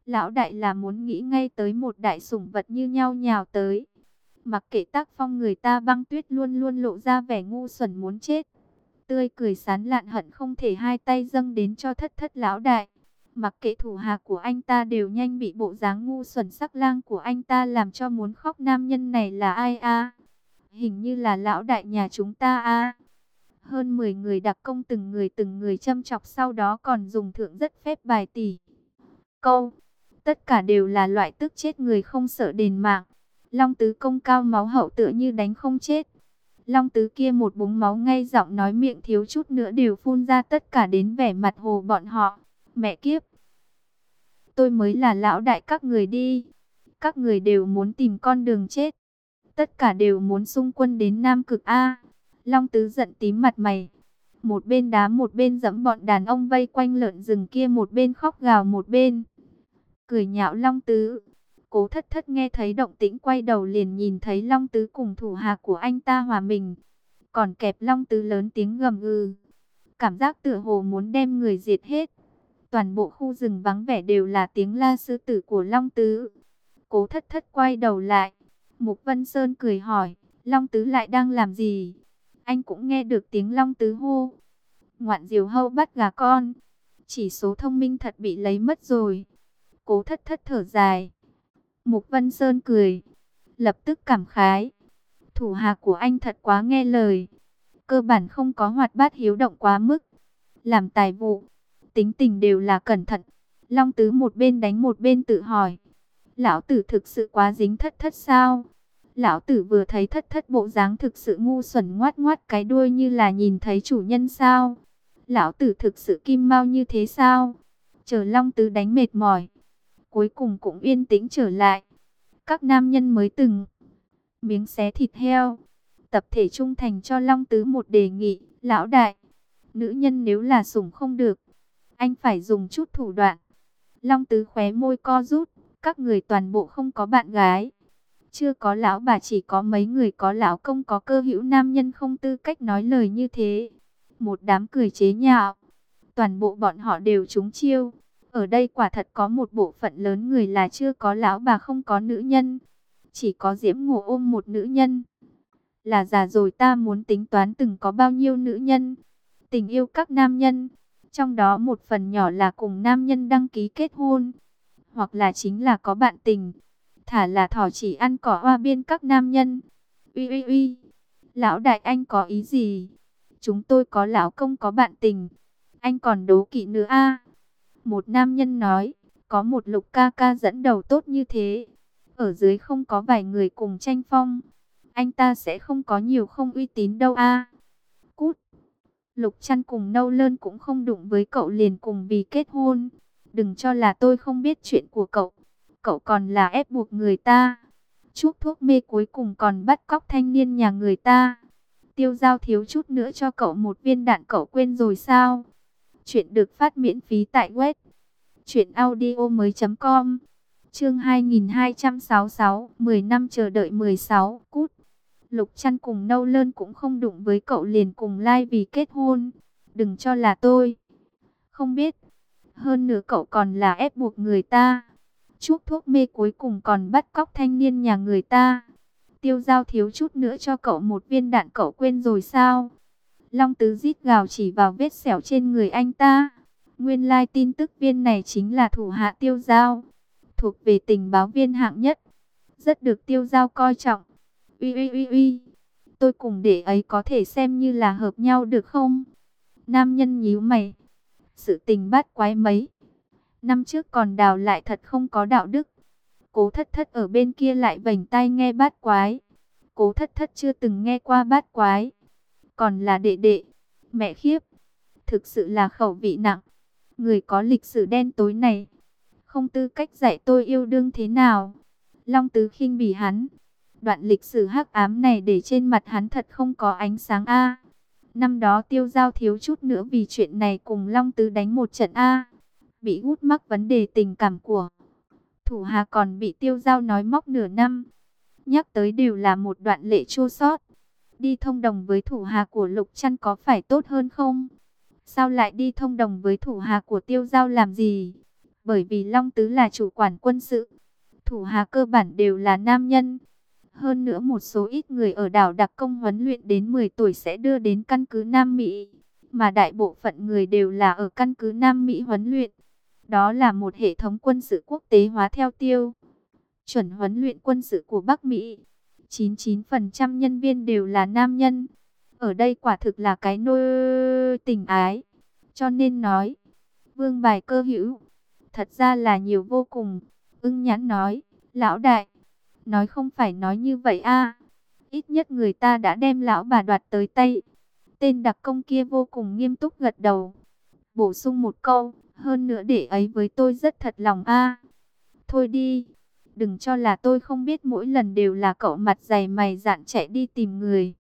Lão đại là muốn nghĩ ngay tới một đại sủng vật như nhau nhào tới. Mặc kệ tác phong người ta, Băng Tuyết luôn luôn lộ ra vẻ ngu xuẩn muốn chết. Tươi cười sán lạn hận không thể hai tay dâng đến cho thất thất lão đại. Mặc kệ thủ hạ của anh ta đều nhanh bị bộ dáng ngu xuẩn sắc lang của anh ta làm cho muốn khóc. Nam nhân này là ai a? Hình như là lão đại nhà chúng ta a. Hơn 10 người đặc công từng người châm chọc, sau đó còn dùng thượng rất phép bài tỷ câu. Tất cả đều là loại tức chết người không sợ đền mạng. Long Tứ Công cao máu hậu tựa như đánh không chết. Long Tứ kia một búng máu ngay giọng nói miệng thiếu chút nữa đều phun ra, tất cả đến vẻ mặt hồ bọn họ. Mẹ kiếp! Tôi mới là lão đại các người đi. Các người đều muốn tìm con đường chết. Tất cả đều muốn xung quân đến Nam Cực A. Long Tứ giận tím mặt mày. Một bên đá một bên giẫm bọn đàn ông vây quanh lợn rừng kia, một bên khóc gào một bên cười nhạo Long Tứ. Cố Thất Thất nghe thấy động tĩnh quay đầu liền nhìn thấy Long Tứ cùng thủ hạ của anh ta hòa mình. Còn kẹp Long Tứ lớn tiếng gầm gừ. Cảm giác tựa hồ muốn đem người diệt hết. Toàn bộ khu rừng vắng vẻ đều là tiếng la sư tử của Long Tứ. Cố Thất Thất quay đầu lại. Mục Vân Sơn cười hỏi, Long Tứ lại đang làm gì? Anh cũng nghe được tiếng Long Tứ hô. Ngoạn diều hâu bắt gà con. Chỉ số thông minh thật bị lấy mất rồi. Cố Thất Thất thở dài. Mục Vân Sơn cười. Lập tức cảm khái. Thủ hạ của anh thật quá nghe lời. Cơ bản không có hoạt bát hiếu động quá mức. Làm tài vụ, tính tình đều là cẩn thận. Long Tứ một bên đánh một bên tự hỏi. Lão tử thực sự quá dính Thất Thất sao? Lão tử vừa thấy Thất Thất bộ dáng thực sự ngu xuẩn, ngoát ngoát cái đuôi như là nhìn thấy chủ nhân sao? Lão tử thực sự kim mao như thế sao? Chờ Long Tứ đánh mệt mỏi, cuối cùng cũng yên tĩnh trở lại. Các nam nhân mới từng miếng xé thịt heo, tập thể trung thành cho Long Tứ một đề nghị. Lão đại, nữ nhân nếu là sủng không được, anh phải dùng chút thủ đoạn. Long Tứ khóe môi co rút. Các người toàn bộ không có bạn gái, chưa có lão bà, chỉ có mấy người có lão công có cơ hữu, nam nhân không tư cách nói lời như thế. Một đám cười chế nhạo. Toàn bộ bọn họ đều trúng chiêu. Ở đây quả thật có một bộ phận lớn người là chưa có lão bà, không có nữ nhân. Chỉ có Diễm Ngộ ôm một nữ nhân. Là già rồi ta muốn tính toán từng có bao nhiêu nữ nhân. Tình yêu các nam nhân. Trong đó một phần nhỏ là cùng nam nhân đăng ký kết hôn. Hoặc là chính là có bạn tình. Thả là thỏ chỉ ăn cỏ hoa biên các nam nhân. Uy uy uy. Lão đại anh có ý gì? Chúng tôi có lão công có bạn tình. Anh còn đố kỵ nữa a? Một nam nhân nói. Có một Lục ca ca dẫn đầu tốt như thế. Ở dưới không có vài người cùng tranh phong. Anh ta sẽ không có nhiều không uy tín đâu a. Cút. Lục Chăn cùng Nâu Lơn cũng không đụng với cậu liền cùng vì kết hôn. Đừng cho là tôi không biết chuyện của cậu. Cậu còn là ép buộc người ta. Chuốc thuốc mê cuối cùng còn bắt cóc thanh niên nhà người ta. Tiêu Giao thiếu chút nữa cho cậu một viên đạn cậu quên rồi sao? Chuyện được phát miễn phí tại web truyệnaudiomoi.com. Chương 2266, 10 năm chờ đợi 16. Cút. Lục Chăn cùng Nâu Lơn cũng không đụng với cậu liền cùng lai vì kết hôn. Đừng cho là tôi không biết. Hơn nữa cậu còn là ép buộc người ta. Chuốc thuốc mê cuối cùng còn bắt cóc thanh niên nhà người ta. Tiêu Giao thiếu chút nữa cho cậu một viên đạn cậu quên rồi sao? Long Tứ rít gào chỉ vào vết sẹo trên người anh ta. Nguyên lai tin tức viên này chính là thủ hạ Tiêu Giao, thuộc về tình báo viên hạng nhất, rất được Tiêu Giao coi trọng. Uy uy uy uy, tôi cùng để ấy có thể xem như là hợp nhau được không? Nam nhân nhíu mày. Sự tình bát quái mấy năm trước còn đào lại thật không có đạo đức. Cố Thất Thất ở bên kia lại vành tai nghe bát quái. Cố Thất Thất chưa từng nghe qua bát quái. Còn là đệ đệ. Mẹ khiếp. Thực sự là khẩu vị nặng. Người có lịch sử đen tối này không tư cách dạy tôi yêu đương thế nào. Long Tứ khinh bỉ hắn. Đoạn lịch sử hắc ám này để trên mặt hắn thật không có ánh sáng a. Năm đó Tiêu Giao thiếu chút nữa vì chuyện này cùng Long Tứ đánh một trận a. Bị hút mắc vấn đề tình cảm của thủ hạ, còn bị Tiêu Giao nói móc nửa năm. Nhắc tới đều là một đoạn lệ chua xót. Đi thông đồng với thủ hạ của Lục Chăn có phải tốt hơn không? Sao lại đi thông đồng với thủ hạ của Tiêu Giao làm gì? Bởi vì Long Tứ là chủ quản quân sự, thủ hạ cơ bản đều là nam nhân. Hơn nữa một số ít người ở đảo đặc công huấn luyện đến 10 tuổi sẽ đưa đến căn cứ Nam Mỹ, mà đại bộ phận người đều là ở căn cứ Nam Mỹ huấn luyện. Đó là một hệ thống quân sự quốc tế hóa theo tiêu chuẩn huấn luyện quân sự của Bắc Mỹ. 99% nhân viên đều là nam nhân. Ở đây quả thực là cái nôi tình ái. Cho nên nói, vương bài cơ hữu, thật ra là nhiều vô cùng. Ưng Nhãn nói, lão đại, nói không phải nói như vậy a. Ít nhất người ta đã đem lão bà đoạt tới tay. Tên đặc công kia vô cùng nghiêm túc gật đầu. Bổ sung một câu, hơn nữa để ấy với tôi rất thật lòng a. Thôi đi, đừng cho là tôi không biết mỗi lần đều là cậu mặt dày mày dạn chạy đi tìm người.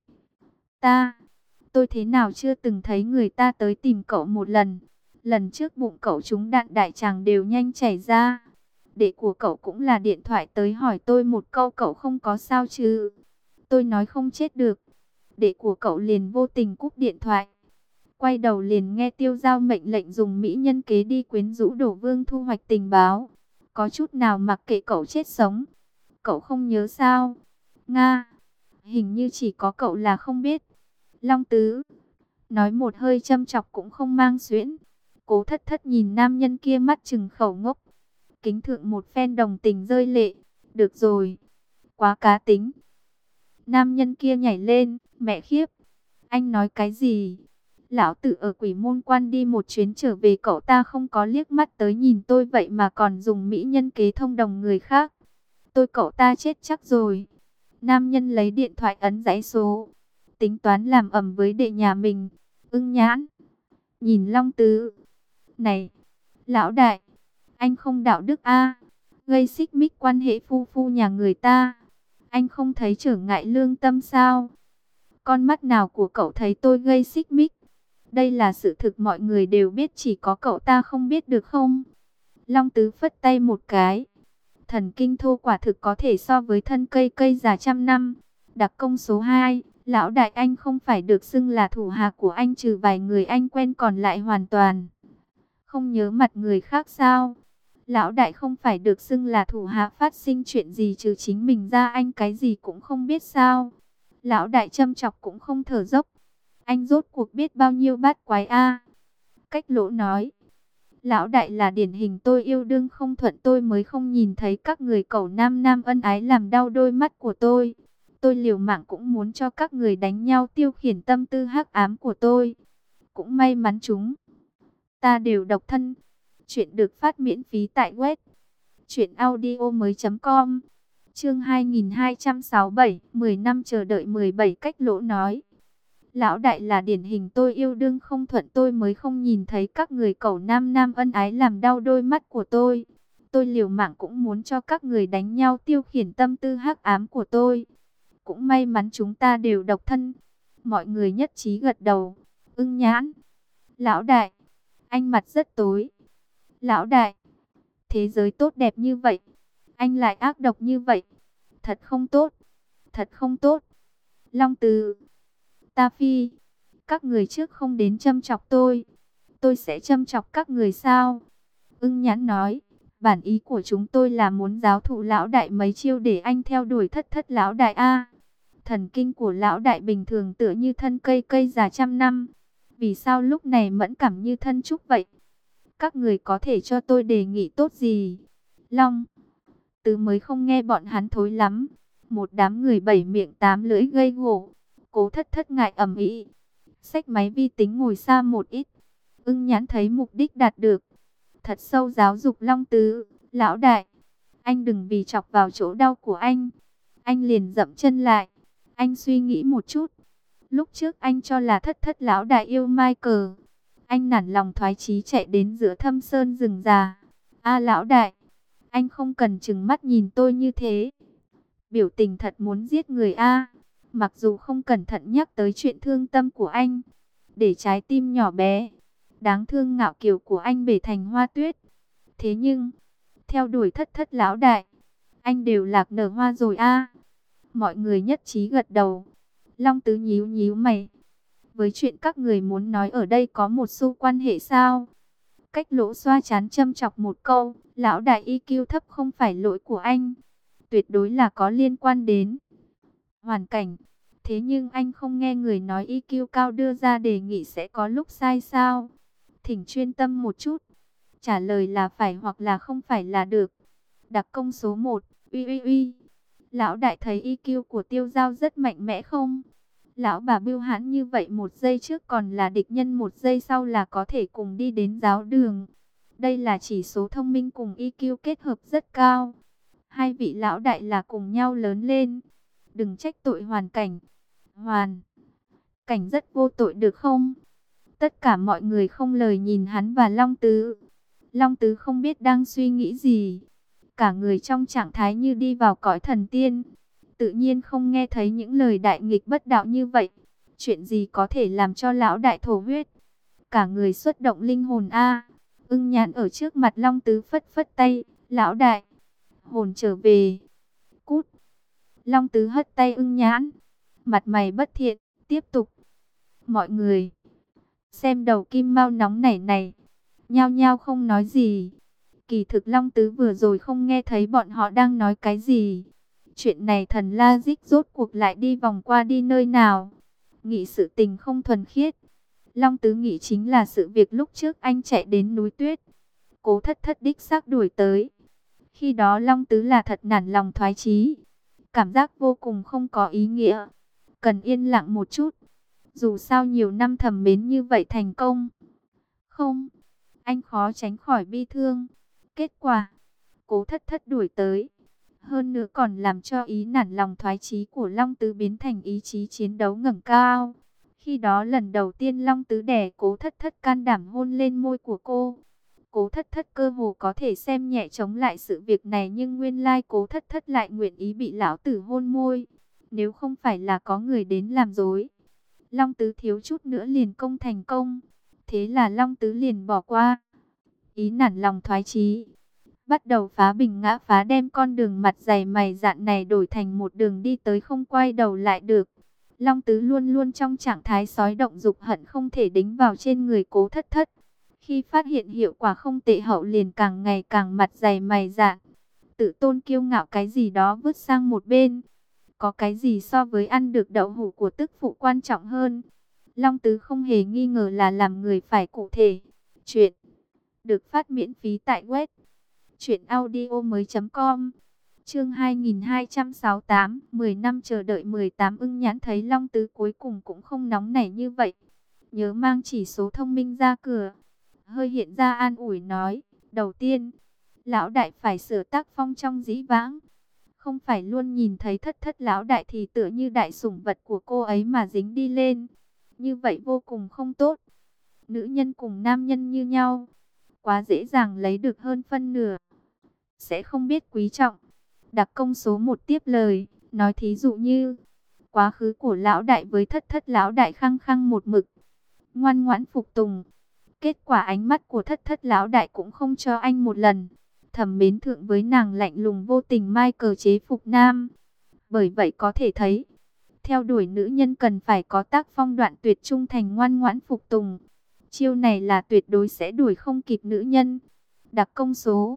Tôi thế nào chưa từng thấy người ta tới tìm cậu một lần. Lần trước bụng cậu trúng đạn đại tràng đều nhanh chảy ra. Đệ của cậu cũng là điện thoại tới hỏi tôi một câu cậu không có sao chứ. Tôi nói không chết được. Đệ của cậu liền vô tình cúp điện thoại. Quay đầu liền nghe Tiêu Giao mệnh lệnh dùng mỹ nhân kế đi quyến rũ Đổ Vương thu hoạch tình báo. Có chút nào mặc kệ cậu chết sống. Cậu không nhớ sao? Nga, hình như chỉ có cậu là không biết. Long Tứ nói một hơi châm chọc cũng không mang xuyễn. Cố Thất Thất nhìn nam nhân kia mắt trừng khẩu ngốc. Kính thượng một phen đồng tình rơi lệ. Được rồi, quá cá tính. Nam nhân kia nhảy lên, mẹ khiếp. Anh nói cái gì? Lão tử ở Quỷ Môn Quan đi một chuyến trở về, cậu ta không có liếc mắt tới nhìn tôi vậy mà còn dùng mỹ nhân kế thông đồng người khác. Tôi cậu ta chết chắc rồi. Nam nhân lấy điện thoại ấn dãy số, tính toán làm ầm với đệ nhà mình. Ưng Nhãn nhìn Long Tứ, này, lão đại, anh không đạo đức a, gây xích mích quan hệ phu phu nhà người ta. Anh không thấy trở ngại lương tâm sao? Con mắt nào của cậu thấy tôi gây xích mích? Đây là sự thực mọi người đều biết, chỉ có cậu ta không biết được không? Long Tứ phất tay một cái. Thần kinh thô quả thực có thể so với thân cây già trăm năm. Đặc công số 2, lão đại anh không phải được xưng là thủ hạ của anh, trừ vài người anh quen còn lại hoàn toàn không nhớ mặt người khác sao? Lão đại không phải được xưng là thủ hạ, phát sinh chuyện gì trừ chính mình ra anh cái gì cũng không biết sao? Lão đại châm chọc cũng không thở dốc. Anh rốt cuộc biết bao nhiêu bát quái a? Cách Lỗ nói, lão đại là điển hình tôi yêu đương không thuận, tôi mới không nhìn thấy các người cẩu nam nam ân ái làm đau đôi mắt của tôi. Tôi liều mạng cũng muốn cho các người đánh nhau tiêu khiển tâm tư hắc ám của tôi. Cũng may mắn chúng ta đều độc thân. Chuyện được phát miễn phí tại web truyệnaudiomoi.com. Chương 2267, 10 năm chờ đợi 17. Cách Lỗ nói, lão đại là điển hình tôi yêu đương không thuận, tôi mới không nhìn thấy các người cẩu nam nam ân ái làm đau đôi mắt của tôi. Tôi liều mạng cũng muốn cho các người đánh nhau tiêu khiển tâm tư hắc ám của tôi. Cũng may mắn chúng ta đều độc thân. Mọi người nhất trí gật đầu. Ưng Nhãn, lão đại, anh mặt rất tối. Lão đại, thế giới tốt đẹp như vậy, anh lại ác độc như vậy. Thật không tốt, thật không tốt. Long Tứ, Ta Phi, các người trước không đến châm chọc tôi sẽ châm chọc các người sao? Ưng Nhãn nói, bản ý của chúng tôi là muốn giáo thụ lão đại mấy chiêu để anh theo đuổi Thất Thất lão đại a. Thần kinh của lão đại bình thường tựa như thân cây già trăm năm, vì sao lúc này mẫn cảm như thân trúc vậy? Các người có thể cho tôi đề nghị tốt gì? Long Tứ mới không nghe bọn hắn thối lắm. Một đám người bảy miệng tám lưỡi gây gổ. Cố Thất Thất ngại ầm ĩ, xách máy vi tính ngồi xa một ít. Ưng Nhãn thấy mục đích đạt được, thật sâu giáo dục Long Tứ, lão đại, anh đừng vì chọc vào chỗ đau của anh. Anh liền dậm chân lại. Anh suy nghĩ một chút. Lúc trước anh cho là Thất Thất lão đại yêu Michael. Anh nản lòng thoái chí chạy đến giữa thâm sơn rừng già. A lão đại, anh không cần trừng mắt nhìn tôi như thế. Biểu tình thật muốn giết người a. Mặc dù không cẩn thận nhắc tới chuyện thương tâm của anh, để trái tim nhỏ bé, đáng thương ngạo kiều của anh bể thành hoa tuyết. Thế nhưng, theo đuổi Thất Thất lão đại, anh đều lạc nở hoa rồi a. Mọi người nhất trí gật đầu. Long Tứ nhíu nhíu mày. Với chuyện các người muốn nói ở đây có một xu quan hệ sao? Cách Lỗ xoa chán châm chọc một câu, lão đại IQ thấp không phải lỗi của anh, tuyệt đối là có liên quan đến hoàn cảnh. Thế nhưng anh không nghe người nói IQ cao đưa ra đề nghị sẽ có lúc sai sao? Thỉnh chuyên tâm một chút, trả lời là phải hoặc là không phải là được. Đặc công số 1, uy uy uy. Lão đại thấy IQ của Tiêu Dao rất mạnh mẽ không? Lão bà bưu hãn như vậy, một giây trước còn là địch nhân, một giây sau là có thể cùng đi đến giáo đường. Đây là chỉ số thông minh cùng IQ kết hợp rất cao. Hai vị lão đại là cùng nhau lớn lên. Đừng trách tội hoàn cảnh. Hoàn cảnh rất vô tội được không? Tất cả mọi người không lời nhìn hắn và Long Tứ. Long Tứ không biết đang suy nghĩ gì. Cả người trong trạng thái như đi vào cõi thần tiên. Tự nhiên không nghe thấy những lời đại nghịch bất đạo như vậy. Chuyện gì có thể làm cho lão đại thổ huyết? Cả người xuất động linh hồn a. Ưng Nhãn ở trước mặt Long Tứ phất phất tay. Lão đại, hồn trở về. Cút. Long Tứ hất tay Ưng Nhãn. Mặt mày bất thiện, tiếp tục. Mọi người xem đầu kim mao nóng nảy này, nhao nhao không nói gì. Kỳ thực Long Tứ vừa rồi không nghe thấy bọn họ đang nói cái gì. Chuyện này thần La Dích rốt cuộc lại đi vòng qua đi nơi nào? Nghĩ sự tình không thuần khiết. Long Tứ nghĩ chính là sự việc lúc trước anh chạy đến núi tuyết. Cố Thất Thất đích xác đuổi tới. Khi đó Long Tứ là thật nản lòng thoái chí. Cảm giác vô cùng không có ý nghĩa. Cần yên lặng một chút. Dù sao nhiều năm thầm mến như vậy thành công. Không, anh khó tránh khỏi bi thương. Kết quả, Cố Thất Thất đuổi tới. Hơn nữa còn làm cho ý nản lòng thoái chí của Long Tứ biến thành ý chí chiến đấu ngẩng cao. Khi đó lần đầu tiên Long Tứ đè Cố Thất Thất can đảm hôn lên môi của cô. Cố Thất Thất cơ hồ có thể xem nhẹ chống lại sự việc này, nhưng nguyên lai Cố Thất Thất lại nguyện ý bị lão tử hôn môi. Nếu không phải là có người đến làm dối, Long Tứ thiếu chút nữa liền công thành công. Thế là Long Tứ liền bỏ qua ý nản lòng thoái chí, bắt đầu phá bình ngã phá, đem con đường mặt dày mày dạn này đổi thành một đường đi tới không quay đầu lại được. Long Tứ luôn luôn trong trạng thái sói động dục hận không thể đính vào trên người Cố Thất Thất. Khi phát hiện hiệu quả không tệ hậu liền càng ngày càng mặt dày mày dạn. Tự tôn kiêu ngạo cái gì đó vứt sang một bên. Có cái gì so với ăn được đậu hũ của tức phụ quan trọng hơn? Long Tứ không hề nghi ngờ là làm người phải cụ thể. Chuyện được phát miễn phí tại web truyệnaudiomoi.com. Chương 2268, 10 năm chờ đợi 18. Ưng Nhãn thấy Long Tứ cuối cùng cũng không nóng nảy như vậy, nhớ mang chỉ số thông minh ra cửa, hơi hiện ra an ủi nói, đầu tiên, lão đại phải sửa tác phong trong dĩ vãng. Không phải luôn nhìn thấy Thất Thất lão đại thì tựa như đại sủng vật của cô ấy mà dính đi lên. Như vậy vô cùng không tốt. Nữ nhân cùng nam nhân như nhau, quá dễ dàng lấy được hơn phân nửa, sẽ không biết quý trọng. Đặc công số 1 tiếp lời, nói thí dụ như quá khứ của lão đại với Thất Thất lão đại khăng khăng một mực, ngoan ngoãn phục tùng. Kết quả ánh mắt của Thất Thất lão đại cũng không cho anh một lần. Thầm mến thượng với nàng lạnh lùng vô tình mai cờ chế phục nam. Bởi vậy có thể thấy, theo đuổi nữ nhân cần phải có tác phong đoạn tuyệt, trung thành ngoan ngoãn phục tùng. Chiêu này là tuyệt đối sẽ đuổi không kịp nữ nhân. Đặc công số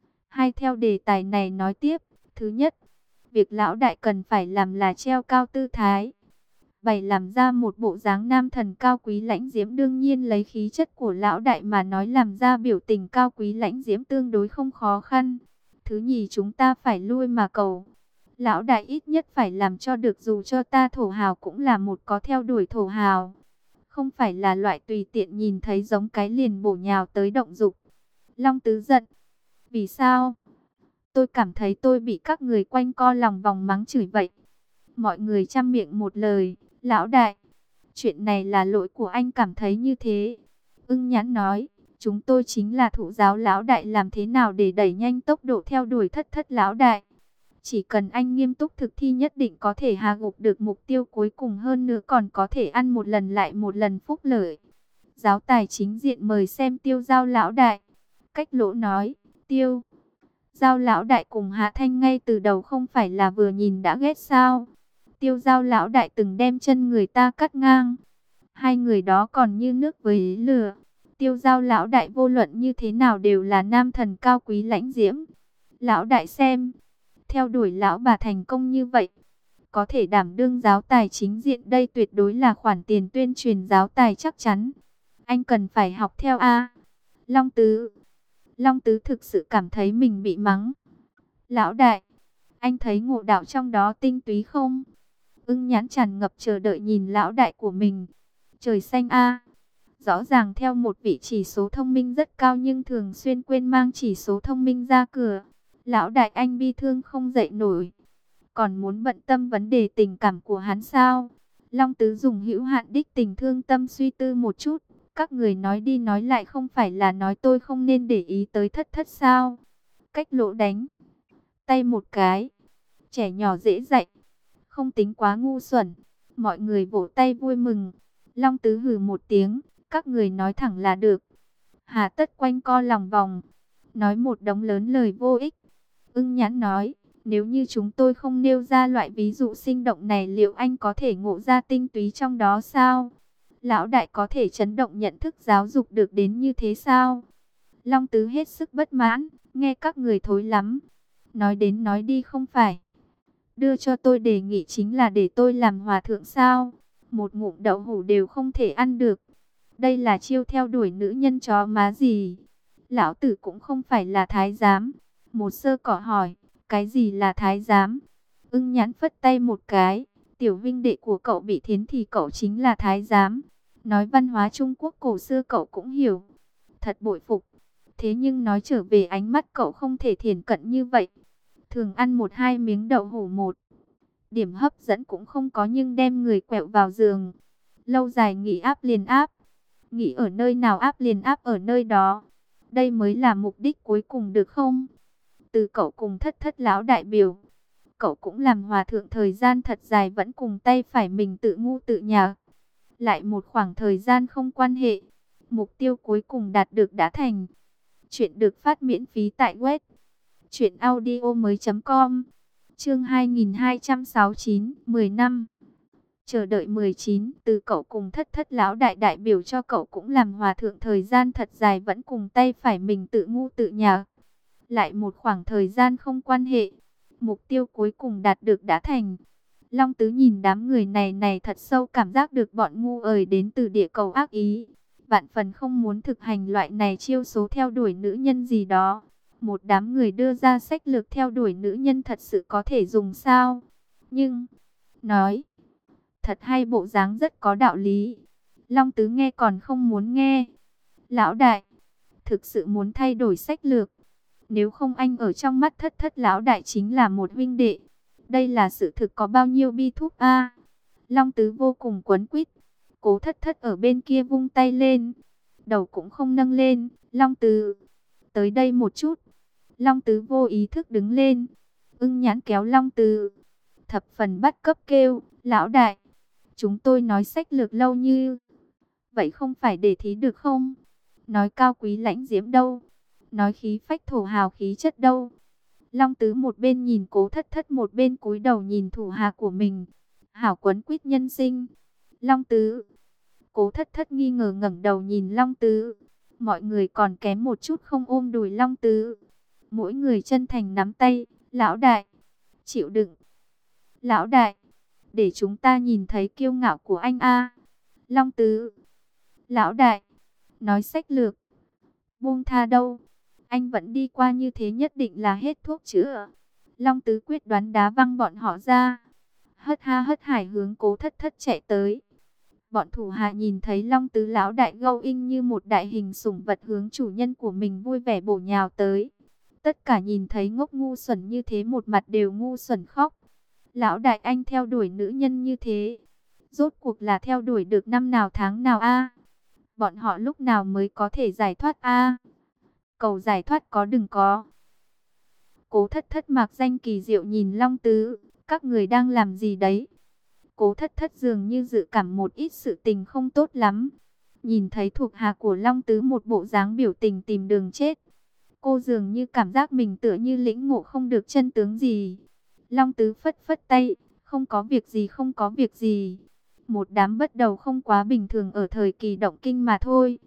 2 theo đề tài này nói tiếp. Thứ nhất, việc lão đại cần phải làm là treo cao tư thái, bày làm ra một bộ dáng nam thần cao quý lãnh diễm. Đương nhiên lấy khí chất của lão đại mà nói, làm ra biểu tình cao quý lãnh diễm tương đối không khó khăn. Thứ nhì, chúng ta phải lui mà cầu. Lão đại ít nhất phải làm cho được, dù cho ta thổ hào cũng là một có theo đuổi thổ hào, không phải là loại tùy tiện nhìn thấy giống cái liền bổ nhào tới động dục. Long Tứ giận. Vì sao? Tôi cảm thấy tôi bị các người quanh co lòng vòng mắng chửi vậy. Mọi người chăm miệng một lời, lão đại, chuyện này là lỗi của anh cảm thấy như thế. Ưng Nhãn nói, chúng tôi chính là thụ giáo lão đại, làm thế nào để đẩy nhanh tốc độ theo đuổi Thất Thất lão đại. Chỉ cần anh nghiêm túc thực thi nhất định có thể hạ gục được mục tiêu cuối cùng, hơn nữa còn có thể ăn một lần lại một lần phúc lợi. Giáo tài chính diện mời xem Tiêu Giao lão đại. Cách Lỗ nói, Tiêu Giao lão đại cùng Hạ Thanh ngay từ đầu không phải là vừa nhìn đã ghét sao? Tiêu Giao lão đại từng đem chân người ta cắt ngang. Hai người đó còn như nước với lửa. Tiêu Giao lão đại vô luận như thế nào đều là nam thần cao quý lãnh diễm. Lão đại xem, theo đuổi lão bà thành công như vậy, có thể đảm đương giáo tài chính diện, đây tuyệt đối là khoản tiền tuyên truyền giáo tài chắc chắn. Anh cần phải học theo a. Long Tứ thực sự cảm thấy mình bị mắng. Lão đại, anh thấy ngộ đạo trong đó tinh túy không? Ưng Nhãn tràn ngập chờ đợi nhìn lão đại của mình. Trời xanh a, rõ ràng theo một vị chỉ số thông minh rất cao nhưng thường xuyên quên mang chỉ số thông minh ra cửa. Lão đại anh bi thương không dậy nổi, còn muốn bận tâm vấn đề tình cảm của hắn sao? Long Tứ dùng hữu hạn đích tình thương tâm suy tư một chút. Các người nói đi nói lại không phải là nói tôi không nên để ý tới thất thất sao? Cách lỗ đánh tay một cái. Trẻ nhỏ dễ dạy, không tính quá ngu xuẩn. Mọi người vỗ tay vui mừng. Long Tứ hừ một tiếng, các người nói thẳng là được. Hà tất quanh co lòng vòng, nói một đống lớn lời vô ích. Ưng Nhãn nói, nếu như chúng tôi không nêu ra loại ví dụ sinh động này, liệu anh có thể ngộ ra tinh túy trong đó sao? Lão đại có thể chấn động nhận thức giáo dục được đến như thế sao? Long Tứ hết sức bất mãn, nghe các người thối lắm. Nói đến nói đi không phải đưa cho tôi đề nghị chính là để tôi làm hòa thượng sao? Một ngụm đậu hũ đều không thể ăn được. Đây là chiêu theo đuổi nữ nhân chó má gì? Lão tử cũng không phải là thái giám. Một sơ cỏ hỏi, cái gì là thái giám? Ưng Nhãn phất tay một cái, tiểu vinh đệ của cậu bị thiến thì cậu chính là thái giám. Nói văn hóa Trung Quốc cổ xưa cậu cũng hiểu. Thật bội phục. Thế nhưng nói trở về, ánh mắt cậu không thể thiển cận như vậy. Thường ăn một hai miếng đậu hũ một điểm hấp dẫn cũng không có, nhưng đem người quẹo vào giường. Lâu dài nghỉ áp liền áp. Nghỉ ở nơi nào áp liền áp ở nơi đó. Đây mới là mục đích cuối cùng được không? Từ cậu cùng thất thất lão đại biểu, cậu cũng làm hòa thượng thời gian thật dài, vẫn cùng tay phải mình tự ngu tự nhạc. Lại một khoảng thời gian không quan hệ. Mục tiêu cuối cùng đạt được đã thành. Chuyện được phát miễn phí tại web truyệnaudiomoi.com. Chương 2269, 10 năm. Chờ đợi 19, từ cậu cùng thất thất lão đại đại biểu cho cậu cũng làm hòa thượng thời gian thật dài, vẫn cùng tay phải mình tự ngu tự nhạc. Lại một khoảng thời gian không quan hệ. Mục tiêu cuối cùng đạt được đã thành. Long Tứ nhìn đám người này thật sâu cảm giác được bọn ngu ời đến từ địa cầu ác ý. Vạn phần không muốn thực hành loại này chiêu số theo đuổi nữ nhân gì đó. Một đám người đưa ra sách lược theo đuổi nữ nhân thật sự có thể dùng sao? Nhưng, nói thật hay, bộ dáng rất có đạo lý. Long Tứ nghe còn không muốn nghe. Lão đại, thực sự muốn thay đổi sách lược. Nếu không anh ở trong mắt thất thất lão đại chính là một huynh đệ. Đây là sự thực có bao nhiêu bi thúc a? Long Tứ vô cùng quấn quýt. Cố thất thất ở bên kia vung tay lên, đầu cũng không nâng lên. Long Tứ, tới đây một chút. Long Tứ vô ý thức đứng lên. Ưng Nhãn kéo Long Tứ, thập phần bắt cấp kêu, lão đại, chúng tôi nói sách lược lâu như vậy không phải để thí được không? Nói cao quý lãnh diễm đâu? Nói khí phách thổ hào khí chất đâu? Long Tứ một bên nhìn Cố thất thất, một bên cúi đầu nhìn thủ hạ của mình. Hảo quấn quýt nhân sinh. Long Tứ. Cố thất thất nghi ngờ ngẩng đầu nhìn Long Tứ. Mọi người còn kém một chút không ôm đùi Long Tứ. Mỗi người chân thành nắm tay. Lão đại, chịu đựng. Lão đại, để chúng ta nhìn thấy kiêu ngạo của anh a. Long Tứ. Lão đại, nói sách lược buông tha đâu? Anh vẫn đi qua như thế nhất định là hết thuốc chữa. Long Tứ quyết đoán đá văng bọn họ ra. Hất ha hất hải hướng Cố thất thất chạy tới. Bọn thủ hạ nhìn thấy Long Tứ lão đại gâu in như một đại hình sủng vật hướng chủ nhân của mình vui vẻ bổ nhào tới. Tất cả nhìn thấy ngốc ngu xuẩn như thế, một mặt đều ngu xuẩn khóc. Lão đại anh theo đuổi nữ nhân như thế, rốt cuộc là theo đuổi được năm nào tháng nào a? Bọn họ lúc nào mới có thể giải thoát a? Cầu giải thoát có đừng có. Cố thất thất mạc danh kỳ diệu nhìn Long Tứ, các người đang làm gì đấy? Cố thất thất dường như dự cảm một ít sự tình không tốt lắm. Nhìn thấy thuộc hạ của Long Tứ một bộ dáng biểu tình tìm đường chết. Cô dường như cảm giác mình tựa như lĩnh ngộ không được chân tướng gì. Long Tứ phất phất tay, không có việc gì, không có việc gì. Một đám bất đầu không quá bình thường ở thời kỳ động kinh mà thôi.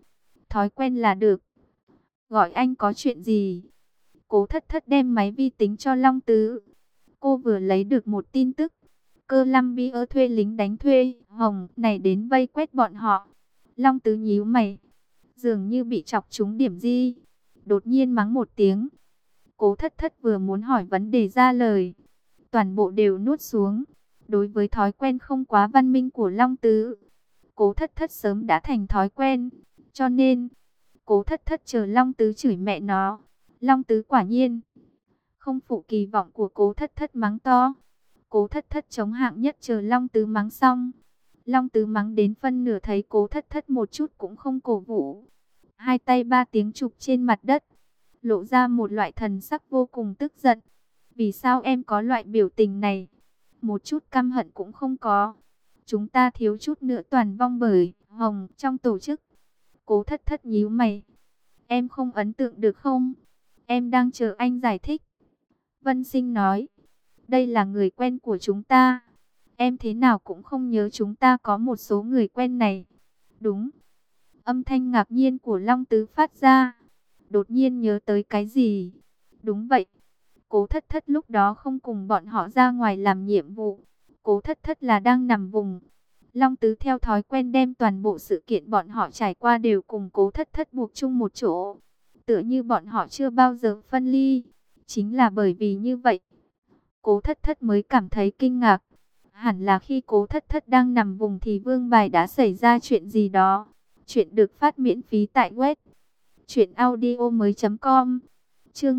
thói quen là được. Gọi anh có chuyện gì? Cố Thất Thất đem máy vi tính cho Long Tứ. Cô vừa lấy được một tin tức. Columbia thuê lính đánh thuê Hồng này đến vây quét bọn họ. Long Tứ nhíu mày, dường như bị chọc trúng điểm gì. Đột nhiên mắng một tiếng. Cố Thất Thất vừa muốn hỏi vấn đề ra lời, toàn bộ đều nuốt xuống. Đối với thói quen không quá văn minh của Long Tứ, Cố Thất Thất sớm đã thành thói quen. Cho nên, Cố Thất Thất chờ Long Tứ chửi mẹ nó. Long Tứ quả nhiên không phụ kỳ vọng của Cố Thất Thất, mắng to. Cố Thất Thất chống hạng nhất chờ Long Tứ mắng xong. Long Tứ mắng đến phân nửa thấy Cố Thất Thất một chút cũng không cổ vũ. Hai tay ba tiếng chụp trên mặt đất, lộ ra một loại thần sắc vô cùng tức giận. Vì sao em có loại biểu tình này? Một chút căm hận cũng không có. Chúng ta thiếu chút nữa toàn vong bởi Hồng trong tổ chức. Cố Thất Thất nhíu mày. Em không ấn tượng được không? Em đang chờ anh giải thích. Vân Sinh nói. Đây là người quen của chúng ta. Em thế nào cũng không nhớ chúng ta có một số người quen này. Đúng. Âm thanh ngạc nhiên của Long Tứ phát ra. Đột nhiên nhớ tới cái gì? Đúng vậy. Cố Thất Thất lúc đó không cùng bọn họ ra ngoài làm nhiệm vụ. Cố Thất Thất là đang nằm vùng. Long Tứ theo thói quen đem toàn bộ sự kiện bọn họ trải qua đều cùng Cố Thất Thất buộc chung một chỗ. Tựa như bọn họ chưa bao giờ phân ly. Chính là bởi vì như vậy, Cố Thất Thất mới cảm thấy kinh ngạc. Hẳn là khi Cố Thất Thất đang nằm vùng thì Vương Bài đã xảy ra chuyện gì đó. Chuyện được phát miễn phí tại web truyệnaudiomoi.com. Chương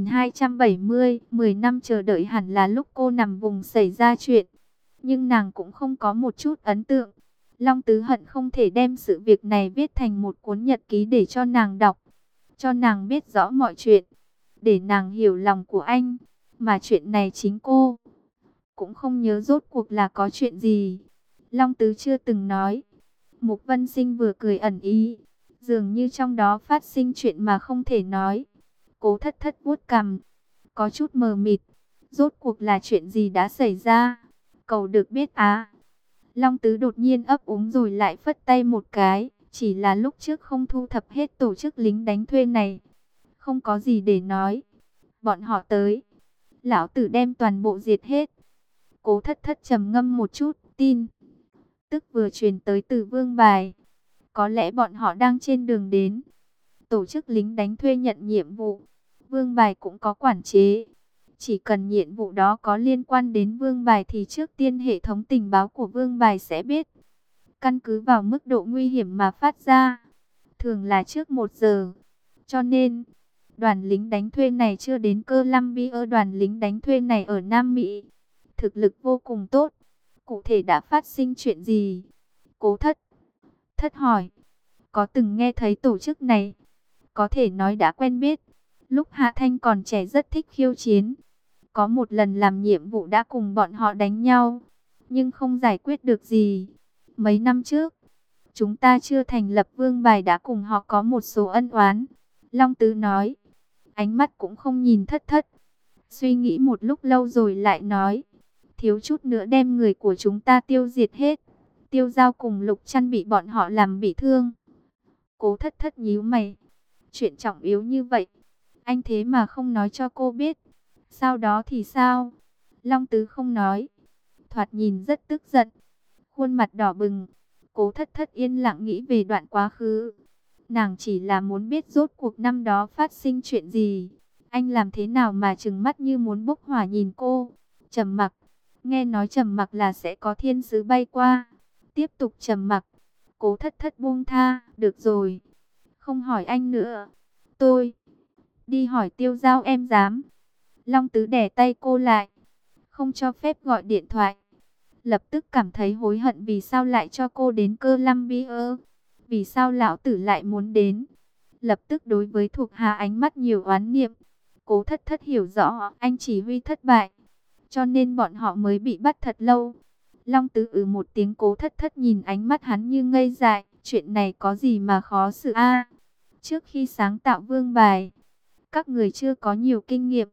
2270, 10 năm chờ đợi, hẳn là lúc cô nằm vùng xảy ra chuyện. Nhưng nàng cũng không có một chút ấn tượng. Long Tứ hận không thể đem sự việc này viết thành một cuốn nhật ký để cho nàng đọc. Cho nàng biết rõ mọi chuyện. Để nàng hiểu lòng của anh. Mà chuyện này chính cô cũng không nhớ rốt cuộc là có chuyện gì. Long Tứ chưa từng nói. Mục Vân Sinh vừa cười ẩn ý. Dường như trong đó phát sinh chuyện mà không thể nói. Cố Thất Thất vuốt cằm, có chút mờ mịt. Rốt cuộc là chuyện gì đã xảy ra? Cầu được biết á. Long Tứ đột nhiên ấp úng rồi lại phất tay một cái. Chỉ là lúc trước không thu thập hết tổ chức lính đánh thuê này. Không có gì để nói. Bọn họ tới, lão tử đem toàn bộ diệt hết. Cố Thất Thất trầm ngâm một chút. Tin tức vừa truyền tới từ Vương Bài. Có lẽ bọn họ đang trên đường đến. Tổ chức lính đánh thuê nhận nhiệm vụ. Vương Bài cũng có quản chế. Chỉ cần nhiệm vụ đó có liên quan đến Vương Bài thì trước tiên hệ thống tình báo của Vương Bài sẽ biết. Căn cứ vào mức độ nguy hiểm mà phát ra. Thường là trước 1 giờ. Cho nên, đoàn lính đánh thuê này chưa đến Columbia. Đoàn lính đánh thuê này ở Nam Mỹ. Thực lực vô cùng tốt. Cụ thể đã phát sinh chuyện gì? Cố Thất Thất hỏi. Có từng nghe thấy tổ chức này? Có thể nói đã quen biết. Lúc Hạ Thanh còn trẻ rất thích khiêu chiến. Có một lần làm nhiệm vụ đã cùng bọn họ đánh nhau. Nhưng không giải quyết được gì. Mấy năm trước, chúng ta chưa thành lập Vương Bài đã cùng họ có một số ân oán. Long Tứ nói. Ánh mắt cũng không nhìn Thất Thất. Suy nghĩ một lúc lâu rồi lại nói. Thiếu chút nữa đem người của chúng ta tiêu diệt hết. Tiêu Giao cùng Lục Trăn bị bọn họ làm bị thương. Cố Thất Thất nhíu mày. Chuyện trọng yếu như vậy, anh thế mà không nói cho cô biết. Sau đó thì sao? Long Tứ không nói. Thoạt nhìn rất tức giận. Khuôn mặt đỏ bừng. Cố Thất Thất yên lặng nghĩ về đoạn quá khứ. Nàng chỉ là muốn biết rốt cuộc năm đó phát sinh chuyện gì. Anh làm thế nào mà trừng mắt như muốn bốc hỏa nhìn cô. Trầm mặc. Nghe nói trầm mặc là sẽ có thiên sứ bay qua. Tiếp tục trầm mặc. Cố Thất Thất buông tha. Được rồi, không hỏi anh nữa. Tôi đi hỏi Tiêu Giao, em dám. Long Tứ đè tay cô lại, không cho phép gọi điện thoại. Lập tức cảm thấy hối hận vì sao lại cho cô đến Columbia. Vì sao lão tử lại muốn đến. Lập tức đối với thuộc hạ ánh mắt nhiều oán niệm. Cố Thất Thất hiểu rõ anh chỉ huy thất bại, cho nên bọn họ mới bị bắt thật lâu. Long Tứ một tiếng. Cố Thất Thất nhìn ánh mắt hắn như ngây dại. Chuyện này có gì mà khó xử a? Trước khi sáng tạo Vương Bài, các người chưa có nhiều kinh nghiệm.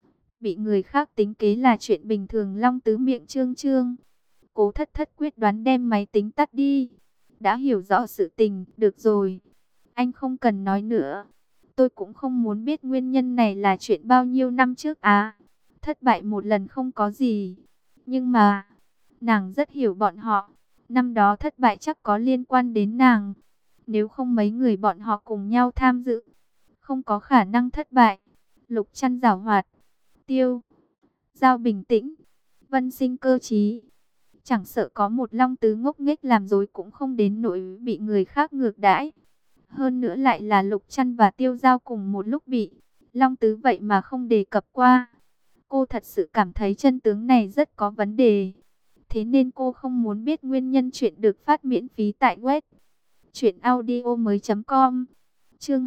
Bị người khác tính kế là chuyện bình thường. Long Tứ miệng trương trương. Cố Thất Thất quyết đoán đem máy tính tắt đi. Đã hiểu rõ sự tình, được rồi. Anh không cần nói nữa. Tôi cũng không muốn biết nguyên nhân này là chuyện bao nhiêu năm trước à. Thất bại một lần không có gì. Nhưng mà, nàng rất hiểu bọn họ. Năm đó thất bại chắc có liên quan đến nàng. Nếu không mấy người bọn họ cùng nhau tham dự, không có khả năng thất bại. Lục Trăn giảo hoạt, Tiêu Giao bình tĩnh, Vân Sinh cơ trí. Chẳng sợ có một Long Tứ ngốc nghếch làm dối cũng không đến nỗi bị người khác ngược đãi. Hơn nữa lại là Lục Trăn và Tiêu Giao cùng một lúc bị Long Tứ vậy mà không đề cập qua. Cô thật sự cảm thấy chân tướng này rất có vấn đề. Thế nên cô không muốn biết nguyên nhân. Chuyện được phát miễn phí tại web truyệnaudiomoi.com. Chương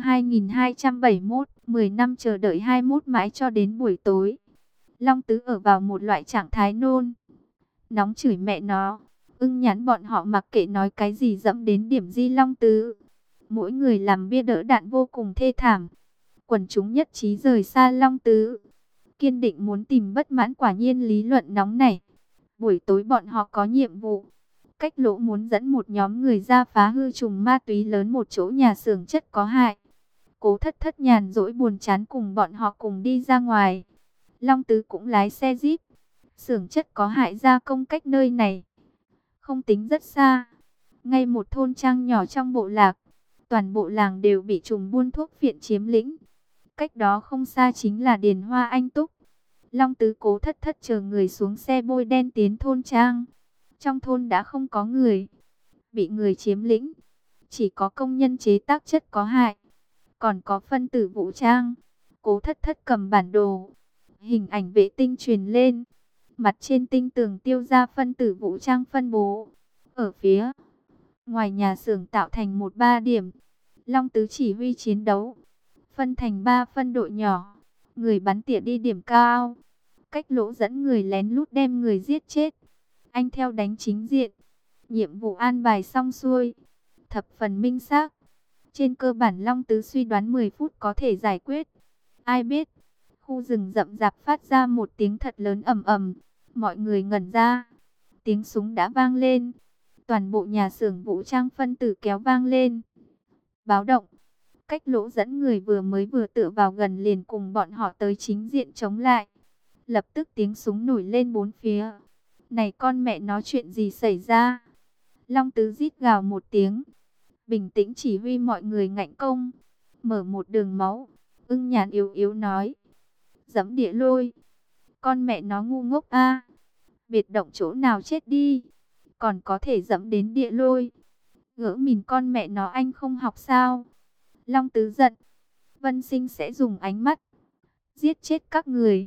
2271, 10 năm chờ đợi 21 mãi cho đến buổi tối. Long Tứ ở vào một loại trạng thái nôn nóng chửi mẹ nó. Ưng Nhãn bọn họ mặc kệ nói cái gì dẫm đến điểm di Long Tứ. Mỗi người làm bia đỡ đạn vô cùng thê thảm. Quần chúng nhất trí rời xa Long Tứ, kiên định muốn tìm bất mãn. Quả nhiên lý luận nóng này. Buổi tối bọn họ có nhiệm vụ. Cách Lỗ muốn dẫn một nhóm người ra phá hư trùng ma túy lớn một chỗ nhà xưởng chất có hại. Cố Thất Thất nhàn rỗi buồn chán cùng bọn họ cùng đi ra ngoài. Long Tứ cũng lái xe Jeep. Xưởng chất có hại gia công cách nơi này không tính rất xa. Ngay một thôn trang nhỏ trong bộ lạc. Toàn bộ làng đều bị trùng buôn thuốc phiện chiếm lĩnh. Cách đó không xa chính là Điền Hoa Anh Túc. Long Tứ Cố Thất Thất chờ người xuống xe bôi đen tiến thôn trang. Trong thôn đã không có người bị người chiếm lĩnh. Chỉ có công nhân chế tác chất có hại. Còn có phân tử vũ trang. Cố Thất Thất cầm bản đồ. Hình ảnh vệ tinh truyền lên. Mặt trên tinh tường tiêu ra phân tử vũ trang phân bố. Ở phía ngoài nhà xưởng tạo thành một ba điểm. Long Tứ chỉ huy chiến đấu. Phân thành 3 phân đội nhỏ. Người bắn tỉa đi điểm cao. Cách Lỗ dẫn người lén lút đem người giết chết. Anh theo đánh chính diện. Nhiệm vụ an bài xong xuôi. Thập phần minh xác. Trên cơ bản Long Tứ suy đoán 10 phút có thể giải quyết. Ai biết, khu rừng rậm rạp phát ra một tiếng thật lớn ầm ầm. Mọi người ngẩn ra. Tiếng súng đã vang lên. Toàn bộ nhà xưởng vũ trang phân tử kéo vang lên. Báo động. Cách Lỗ dẫn người vừa tựa vào gần liền cùng bọn họ tới chính diện chống lại. Lập tức tiếng súng nổi lên bốn phía. Này con mẹ nó, chuyện gì xảy ra? Long Tứ rít gào một tiếng. Bình tĩnh chỉ huy mọi người ngạnh công. Mở một đường máu. Ưng Nhàn yếu yếu nói. Giẫm địa lôi. Con mẹ nó ngu ngốc a. Biệt động chỗ nào chết đi. Còn có thể giẫm đến địa lôi. Gỡ mìn con mẹ nó, anh không học sao? Long Tứ giận. Vân Sinh sẽ dùng ánh mắt giết chết các người.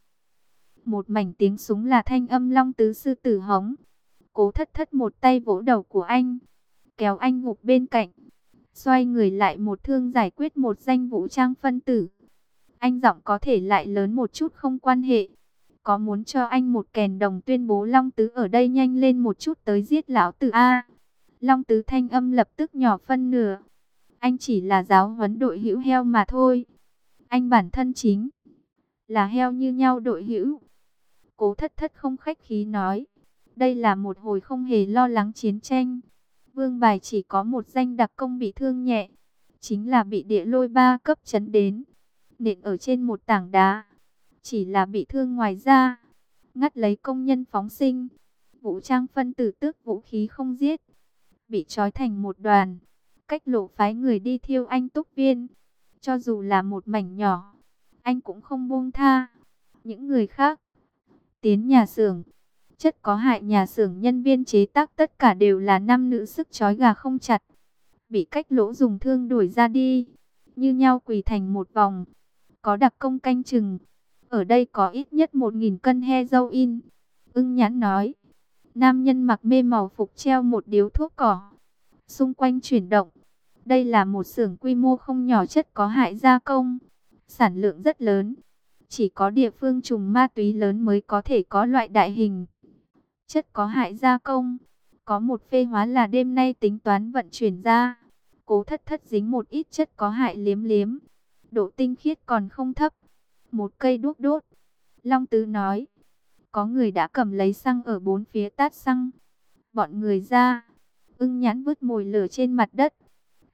Một mảnh tiếng súng là thanh âm Long Tứ sư tử hống. Cố Thất Thất một tay vỗ đầu của anh, kéo anh gục bên cạnh. Xoay người lại một thương giải quyết một danh vũ trang phân tử. Anh giọng có thể lại lớn một chút không quan hệ. Có muốn cho anh một kèn đồng tuyên bố Long Tứ ở đây nhanh lên một chút tới giết lão tử a. Long Tứ thanh âm lập tức nhỏ phân nửa. Anh chỉ là giáo huấn đội hữu heo mà thôi. Anh bản thân chính là heo như nhau đội hữu. Cố Thất Thất không khách khí nói. Đây là một hồi không hề lo lắng chiến tranh. Vương Bài chỉ có một danh đặc công bị thương nhẹ. Chính là bị địa lôi 3 cấp chấn đến. Nện ở trên một tảng đá. Chỉ là bị thương ngoài da. Ngắt lấy công nhân phóng sinh. Vũ trang phân tử tước vũ khí không giết. Bị trói thành một đoàn. Cách Lộ phái người đi thiêu anh Túc Viên. Cho dù là một mảnh nhỏ, anh cũng không buông tha. Những người khác tiến nhà xưởng. Chất có hại nhà xưởng nhân viên chế tác tất cả đều là nam nữ sức trói gà không chặt. Bị Cách Lỗ dùng thương đuổi ra đi. Như nhau quỳ thành một vòng. Có đặc công canh chừng. Ở đây có ít nhất 1000 cân heroin. Ưng Nhãn nói. Nam nhân mặc mê màu phục treo một điếu thuốc cỏ. Xung quanh chuyển động. Đây là một xưởng quy mô không nhỏ chất có hại gia công. Sản lượng rất lớn. Chỉ có địa phương trùng ma túy lớn mới có thể có loại đại hình chất có hại gia công. Có một phê hóa là đêm nay tính toán vận chuyển ra. Cố Thất Thất dính một ít chất có hại liếm liếm. Độ tinh khiết còn không thấp. Một cây đuốc đốt. Long Tứ nói. Có người đã cầm lấy xăng ở bốn phía tát xăng. Bọn người ra. Ưng Nhãn vứt mồi lửa trên mặt đất.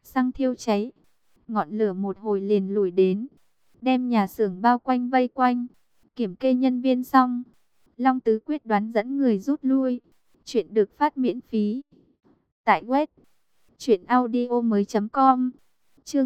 xăng thiêu cháy. Ngọn lửa một hồi liền lùi đến, đem nhà xưởng bao quanh vây quanh. Kiểm kê nhân viên xong, Long Tứ quyết đoán dẫn người rút lui. Chuyện được phát miễn phí tại web truyệnaudiomoi.com. Chương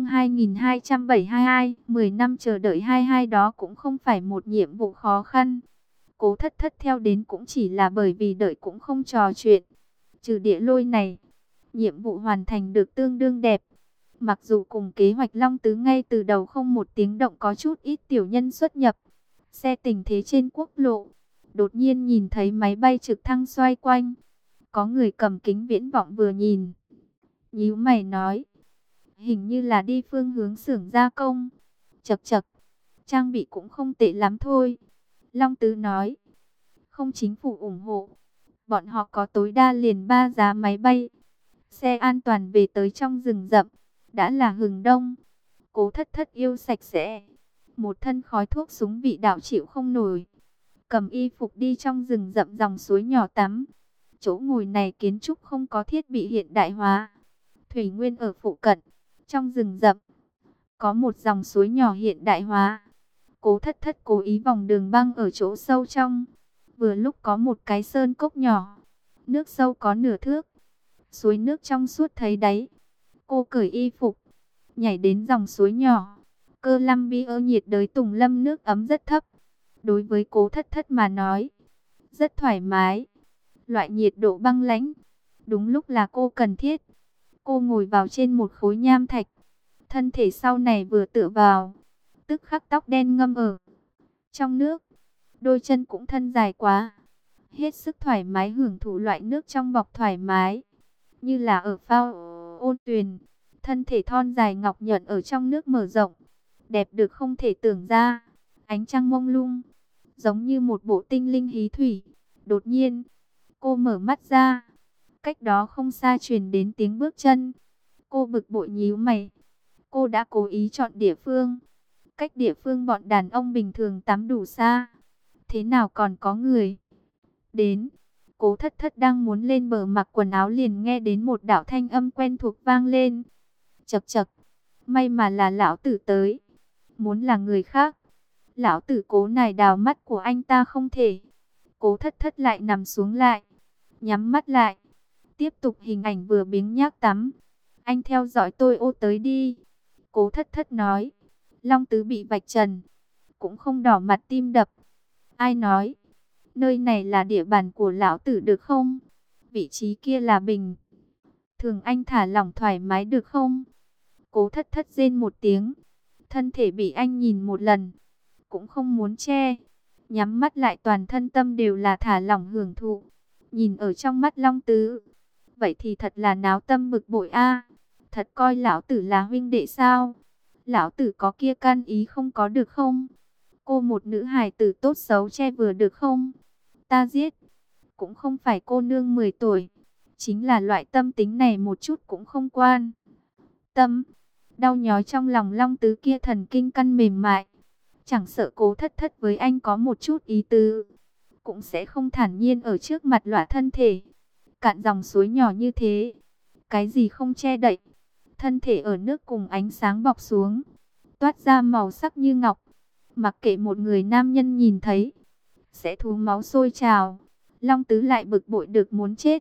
2272, 10 năm chờ đợi 22 đó cũng không phải một nhiệm vụ khó khăn. Cố Thất Thất theo đến cũng chỉ là bởi vì đợi cũng không trò chuyện. Trừ địa lôi này, nhiệm vụ hoàn thành được tương đương đẹp. Mặc dù cùng kế hoạch Long Tứ ngay từ đầu không một tiếng động có chút ít tiểu nhân xuất nhập. Xe tình thế trên quốc lộ, đột nhiên nhìn thấy máy bay trực thăng xoay quanh. Có người cầm kính viễn vọng vừa nhìn, nhíu mày nói, hình như là đi phương hướng xưởng gia công. Chậc chậc, trang bị cũng không tệ lắm thôi. Long Tứ nói, không chính phủ ủng hộ, bọn họ có tối đa liền 3 giá máy bay. Xe an toàn về tới trong rừng rậm, đã là hừng đông. Cố Thất Thất yêu sạch sẽ, một thân khói thuốc súng vị đạo chịu không nổi. Cầm y phục đi trong rừng rậm dòng suối nhỏ tắm. Chỗ ngồi này kiến trúc không có thiết bị hiện đại hóa. Thủy nguyên ở phụ cận, trong rừng rậm có một dòng suối nhỏ hiện đại hóa. Cố Thất Thất cố ý vòng đường băng ở chỗ sâu trong. Vừa lúc có một cái sơn cốc nhỏ, nước sâu có nửa thước, suối nước trong suốt thấy đáy. Cô cởi y phục, nhảy đến dòng suối nhỏ. Columbia nhiệt đới tùng lâm nước ấm rất thấp. Đối với Cố Thất Thất mà nói, rất thoải mái. Loại nhiệt độ băng lãnh, đúng lúc là cô cần thiết. Cô ngồi vào trên một khối nham thạch, thân thể sau này vừa tựa vào, tức khắc tóc đen ngâm ở trong nước. Đôi chân cũng thân dài quá, hết sức thoải mái hưởng thụ loại nước trong bọc thoải mái, như là ở phao ôn tuyền. Thân thể thon dài ngọc nhuận ở trong nước mở rộng, đẹp được không thể tưởng ra. Ánh trăng mông lung, giống như một bộ tinh linh hí thủy. Đột nhiên, cô mở mắt ra, cách đó không xa truyền đến tiếng bước chân. Cô bực bội nhíu mày. Cô đã cố ý chọn địa phương, cách địa phương bọn đàn ông bình thường tắm đủ xa. Thế nào còn có người đến? Cố Thất Thất đang muốn lên bờ mặc quần áo liền nghe đến một đạo thanh âm quen thuộc vang lên. Chậc chậc, may mà là lão tử tới. Muốn là người khác, lão tử cố nài đào mắt của anh ta không thể. Cố Thất Thất lại nằm xuống lại, nhắm mắt lại, tiếp tục hình ảnh vừa biếng nhác tắm. Anh theo dõi tôi ô tới đi. Cố Thất Thất nói. Long Tứ bị vạch trần, cũng không đỏ mặt tim đập. Ai nói, nơi này là địa bàn của lão tử được không? Vị trí kia là bình thường, anh thả lỏng thoải mái được không? Cố Thất Thất rên một tiếng, thân thể bị anh nhìn một lần, cũng không muốn che. Nhắm mắt lại, toàn thân tâm đều là thả lỏng hưởng thụ. Nhìn ở trong mắt Long Tứ, vậy thì thật là náo tâm bực bội a. Thật coi lão tử là huynh đệ sao? Lão tử có kia can ý không có được không? Cô một nữ hài tử tốt xấu che vừa được không? Ta giết, cũng không phải cô nương 10 tuổi. Chính là loại tâm tính này một chút cũng không quan tâm. Đau nhói trong lòng Long Tứ kia thần kinh căn mềm mại. Chẳng sợ Cố Thất Thất với anh có một chút ý tứ, cũng sẽ không thản nhiên ở trước mặt lõa thân thể. Cạn dòng suối nhỏ như thế, cái gì không che đậy. Thân thể ở nước cùng ánh sáng bọc xuống, toát ra màu sắc như ngọc. Mặc kệ một người nam nhân nhìn thấy, sẽ thú máu sôi trào. Long Tứ lại bực bội được muốn chết.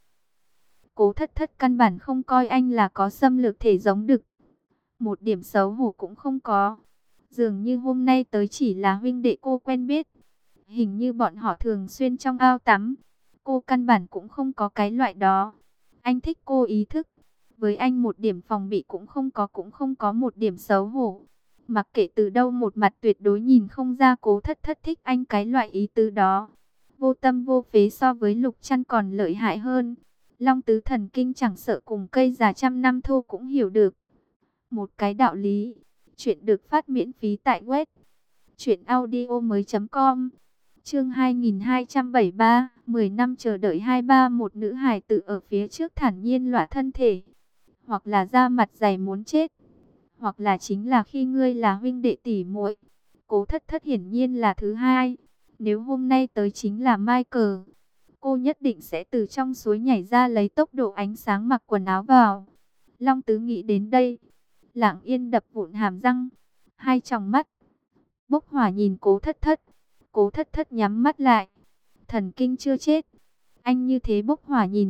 Cố Thất Thất căn bản không coi anh là có xâm lược thể giống đực, một điểm xấu hổ cũng không có. Dường như hôm nay tới chỉ là huynh đệ cô quen biết. Hình như bọn họ thường xuyên trong ao tắm. Cô căn bản cũng không có cái loại đó. Anh thích cô ý thức. Với anh một điểm phòng bị cũng không có một điểm xấu hổ. Mặc kệ từ đâu, một mặt tuyệt đối nhìn không ra Cố Thất Thất thích anh cái loại ý tứ đó. Vô tâm vô phế, so với Lục Trăn còn lợi hại hơn. Long Tứ thần kinh chẳng sợ cùng cây già trăm năm thô cũng hiểu được một cái đạo lý. Chuyện được phát miễn phí tại web truyệnaudiomoi.com. Chương 2273, 10 năm chờ đợi 23. Một nữ hài tử ở phía trước thản nhiên lõa thân thể, hoặc là da mặt dày muốn chết, hoặc là chính là khi ngươi là huynh đệ tỷ muội. Cố Thất Thất hiển nhiên là thứ hai. Nếu hôm nay tới chính là Michael, cô nhất định sẽ từ trong suối nhảy ra, lấy tốc độ ánh sáng mặc quần áo vào. Long Tứ nghĩ đến đây, lặng yên đập vụn hàm răng, hai tròng mắt bốc hỏa nhìn Cố Thất Thất. Cố Thất Thất nhắm mắt lại, thần kinh chưa chết. Anh như thế bốc hỏa nhìn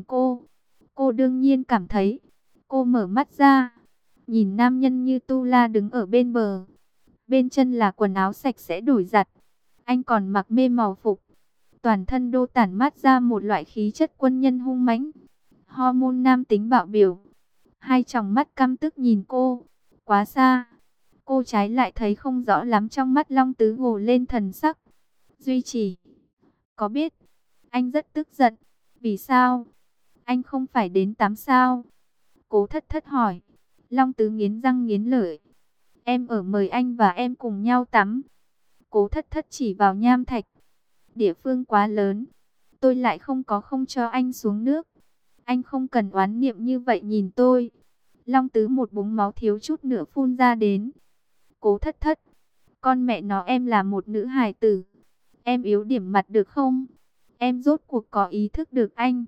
cô đương nhiên cảm thấy. Cô mở mắt ra, nhìn nam nhân như tu la đứng ở bên bờ. Bên chân là quần áo sạch sẽ đổi giặt. Anh còn mặc mê màu phục. Toàn thân đô tản mát ra một loại khí chất quân nhân hung mãnh. Hormone nam tính bạo biểu. Hai tròng mắt căm tức nhìn cô. Quá xa. Cô trái lại thấy không rõ lắm, trong mắt Long Tứ gồ lên thần sắc. Duy Trì, có biết anh rất tức giận. Vì sao? Anh không phải đến tắm sao? Cố Thất Thất hỏi. Long Tứ nghiến răng nghiến lợi. Em ở mời anh và em cùng nhau tắm. Cố Thất Thất chỉ vào nham thạch. Địa phương quá lớn, tôi lại không cho anh xuống nước. Anh không cần oán niệm như vậy nhìn tôi. Long Tứ một búng máu thiếu chút nữa phun ra đến. Cố Thất Thất, con mẹ nó, em là một nữ hài tử. Em yếu điểm mặt được không? Em rốt cuộc có ý thức được anh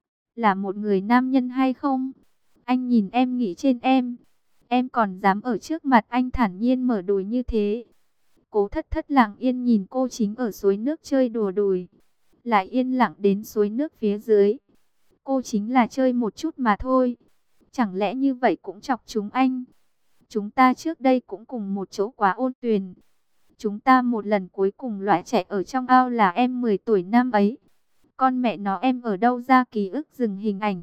là một người nam nhân hay không? Anh nhìn em nghĩ trên em còn dám ở trước mặt anh thản nhiên mở đùi như thế. Cố Thất Thất lặng yên nhìn cô chính ở suối nước chơi đùa đùi, lại yên lặng đến suối nước phía dưới. Cô chính là chơi một chút mà thôi. Chẳng lẽ như vậy cũng chọc chúng anh? Chúng ta trước đây cũng cùng một chỗ quá ôn tuyền. Chúng ta một lần cuối cùng loại chạy ở trong ao là em 10 tuổi năm ấy. Con mẹ nó, em ở đâu ra ký ức dừng hình ảnh?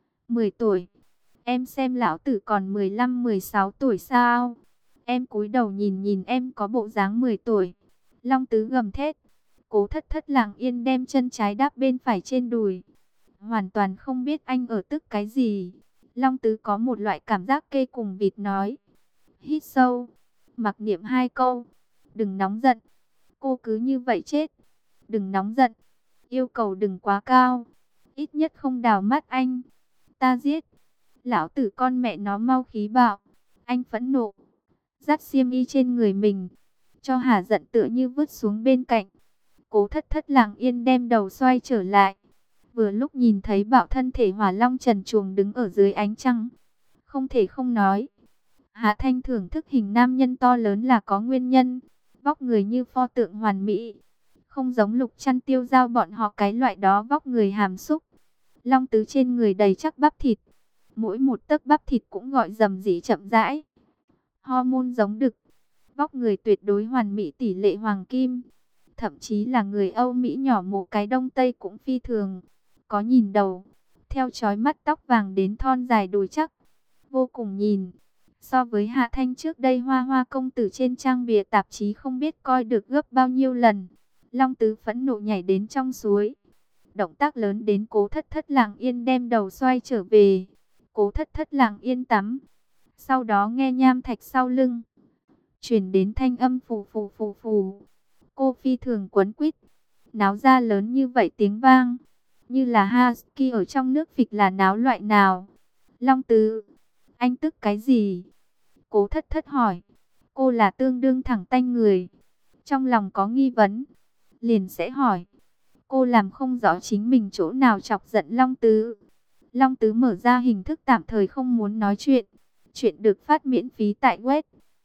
10 tuổi. Em xem lão tử còn 15-16 tuổi sao? Em cúi đầu nhìn nhìn em có bộ dáng 10 tuổi. Long Tứ gầm thét. Cố Thất Thất lặng yên đem chân trái đáp bên phải trên đùi. Hoàn toàn không biết anh ở tức cái gì. Long Tứ có một loại cảm giác kê cùng vịt nói. Hít sâu, mặc niệm hai câu. Đừng nóng giận. Cô cứ như vậy chết. Đừng nóng giận. Yêu cầu đừng quá cao. Ít nhất không đào mắt anh. Ta giết. Lão tử con mẹ nó mau khí bạo. Anh phẫn nộ. Dắt xiêm y trên người mình. Cho hả giận tựa như vứt xuống bên cạnh. Cố Thất Thất lặng yên đem đầu xoay trở lại. Vừa lúc nhìn thấy bạo thân thể hỏa long trần truồng đứng ở dưới ánh trăng. Không thể không nói. Hạ Thanh thưởng thức hình nam nhân to lớn là có nguyên nhân. Vóc người như pho tượng hoàn mỹ. Không giống Lục Trăn Tiêu Giao bọn họ cái loại đó vóc người hàm xúc. Long Tứ trên người đầy chắc bắp thịt. Mỗi một tấc bắp thịt cũng gọi rầm rĩ chậm rãi. Hormone giống đực. Vóc người tuyệt đối hoàn mỹ tỷ lệ hoàng kim. Thậm chí là người Âu Mỹ nhỏ mổ cái Đông Tây cũng phi thường. Có nhìn đầu. Theo chói mắt tóc vàng đến thon dài đùi chắc. Vô cùng nhìn. So với Hạ Thanh trước đây hoa hoa công tử trên trang bìa tạp chí không biết coi được gấp bao nhiêu lần. Long Tứ phẫn nộ nhảy đến trong suối. Động tác lớn đến Cố Thất Thất lặng yên đem đầu xoay trở về. Cố Thất Thất lặng yên tắm. Sau đó nghe nham thạch sau lưng truyền đến thanh âm phù phù phù phù. Cô phi thường quấn quýt. Náo ra lớn như vậy tiếng vang. Như là husky ở trong nước phịch là náo loại nào? Long Tứ, anh tức cái gì? Cố Thất Thất hỏi. Cô là tương đương thẳng tanh người. Trong lòng có nghi vấn, liền sẽ hỏi. Cô làm không rõ chính mình chỗ nào chọc giận Long Tứ. Long Tứ mở ra hình thức tạm thời không muốn nói chuyện. Chuyện được phát miễn phí tại web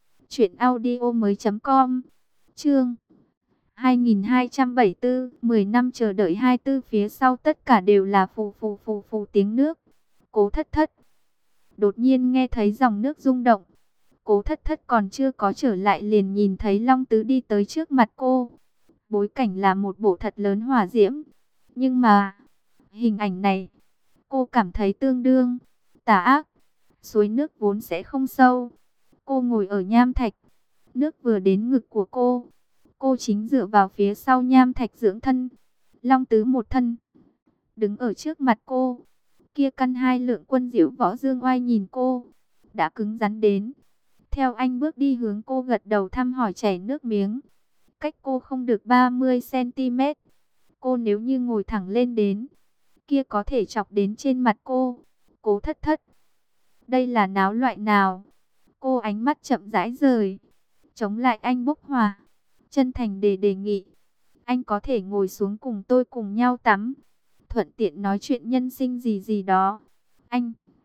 truyệnaudiomoi.com. Chương 2274, 10 năm chờ đợi 24 phía sau tất cả đều là phù phù phù phù tiếng nước. Cố Thất Thất đột nhiên nghe thấy dòng nước rung động. Cố Thất Thất còn chưa có trở lại liền nhìn thấy Long Tứ đi tới trước mặt cô. Bối cảnh là một bộ thật lớn hỏa diễm. Nhưng mà, hình ảnh này, cô cảm thấy tương đương tà ác. Suối nước vốn sẽ không sâu. Cô ngồi ở nham thạch. Nước vừa đến ngực của cô. Cô chính dựa vào phía sau nham thạch dưỡng thân. Long Tứ một thân đứng ở trước mặt cô. Kia căn hai lượng quân diễu võ dương oai nhìn cô. Đã cứng rắn đến. Theo anh bước đi hướng cô gật đầu thăm hỏi chảy nước miếng. Cách cô không được 30 cm. Cô nếu như ngồi thẳng lên đến, kia có thể chọc đến trên mặt cô. Cố Thất Thất, đây là náo loại nào? Cô ánh mắt chậm rãi rời. Chống lại anh bốc hỏa. Chân thành đề nghị. Anh có thể ngồi xuống cùng tôi cùng nhau tắm. Thuận tiện nói chuyện nhân sinh gì gì đó. Anh.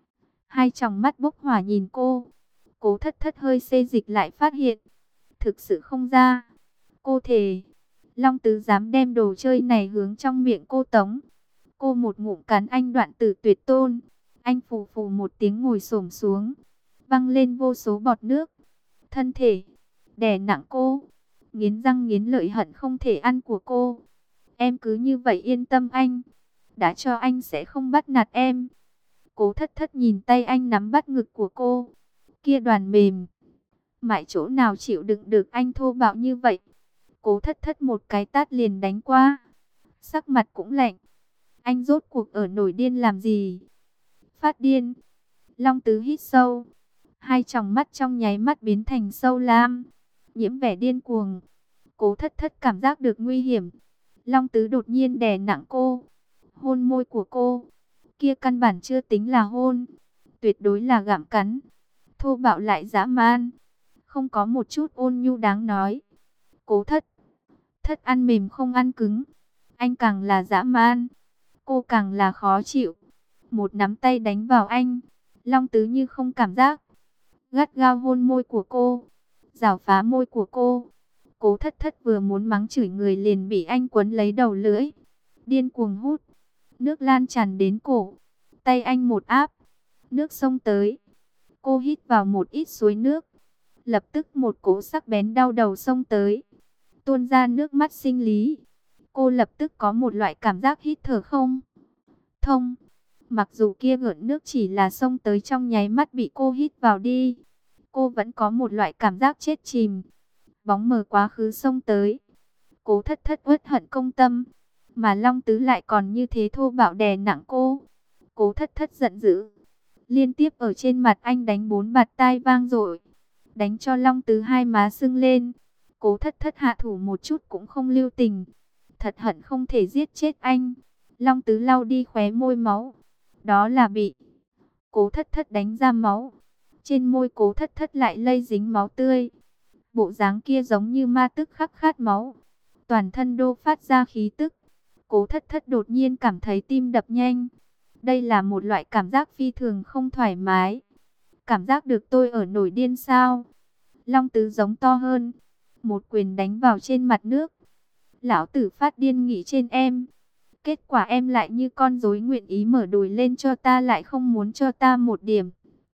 Hai tròng mắt bốc hỏa nhìn cô. Cố Thất Thất hơi xê dịch lại phát hiện. Thực sự không ra. Cô thề. Long Tứ dám đem đồ chơi này hướng trong miệng cô tống. Cô một ngụm cắn anh Đoạn Tử Tuyệt Tôn. Anh phù phù một tiếng ngồi xổm xuống. Văng lên vô số bọt nước. Thân thể. Đè nặng cô. Nghiến răng nghiến lợi hận không thể ăn của cô. Em cứ như vậy yên tâm anh. Đã cho anh sẽ không bắt nạt em. Cố Thất Thất nhìn tay anh nắm bắt ngực của cô. Kia đoàn mềm. Mãi chỗ nào chịu đựng được anh thô bạo như vậy. Cố Thất Thất một cái tát liền đánh qua. Sắc mặt cũng lạnh. Anh rốt cuộc ở nổi điên làm gì? Phát điên. Long Tứ hít sâu. Hai tròng mắt trong nháy mắt biến thành sâu lam. Nhiễm vẻ điên cuồng. Cố Thất Thất cảm giác được nguy hiểm. Long Tứ đột nhiên đè nặng cô. Hôn môi của cô. Kia căn bản chưa tính là hôn. Tuyệt đối là gặm cắn. Thô bạo lại dã man. Không có một chút ôn nhu đáng nói. Cố Thất Thất ăn mềm không ăn cứng. Anh càng là dã man. Cô càng là khó chịu. Một nắm tay đánh vào anh. Long Tứ như không cảm giác. Gắt gao hôn môi của cô. Rảo phá môi của cô. Cố Thất Thất vừa muốn mắng chửi người liền bị anh quấn lấy đầu lưỡi. Điên cuồng hút. Nước lan tràn đến cổ. Tay anh một áp. Nước xông tới. Cô hít vào một ít suối nước. Lập tức một cỗ sắc bén đau đầu xông tới. Tuôn ra nước mắt sinh lý. Cô lập tức có một loại cảm giác hít thở không thông. Mặc dù kia gợn nước chỉ là xông tới trong nháy mắt bị cô hít vào đi. Cô vẫn có một loại cảm giác chết chìm. Bóng mờ quá khứ xông tới. Cố Thất Thất uất hận công tâm. Mà Long Tứ lại còn như thế thô bạo đè nặng cô. Cố Thất Thất giận dữ. Liên tiếp ở trên mặt anh đánh 4 bạt tai vang dội. Đánh cho Long Tứ hai má sưng lên. Cố Thất Thất hạ thủ một chút cũng không lưu tình. Thật hận không thể giết chết anh. Long Tứ lau đi khóe môi máu. Đó là bị Cố Thất Thất đánh ra máu. Trên môi Cố Thất Thất lại lây dính máu tươi. Bộ dáng kia giống như ma tức khắc khát máu. Toàn thân đô phát ra khí tức. Cố Thất Thất đột nhiên cảm thấy tim đập nhanh. Đây là một loại cảm giác phi thường không thoải mái. Cảm giác được tôi ở nổi điên sao? Long Tứ giống to hơn. Một quyền đánh vào trên mặt nước. Lão tử phát điên nghỉ trên em. Kết quả em lại như con rối nguyện ý mở đùi lên cho ta, lại không muốn cho ta một điểm.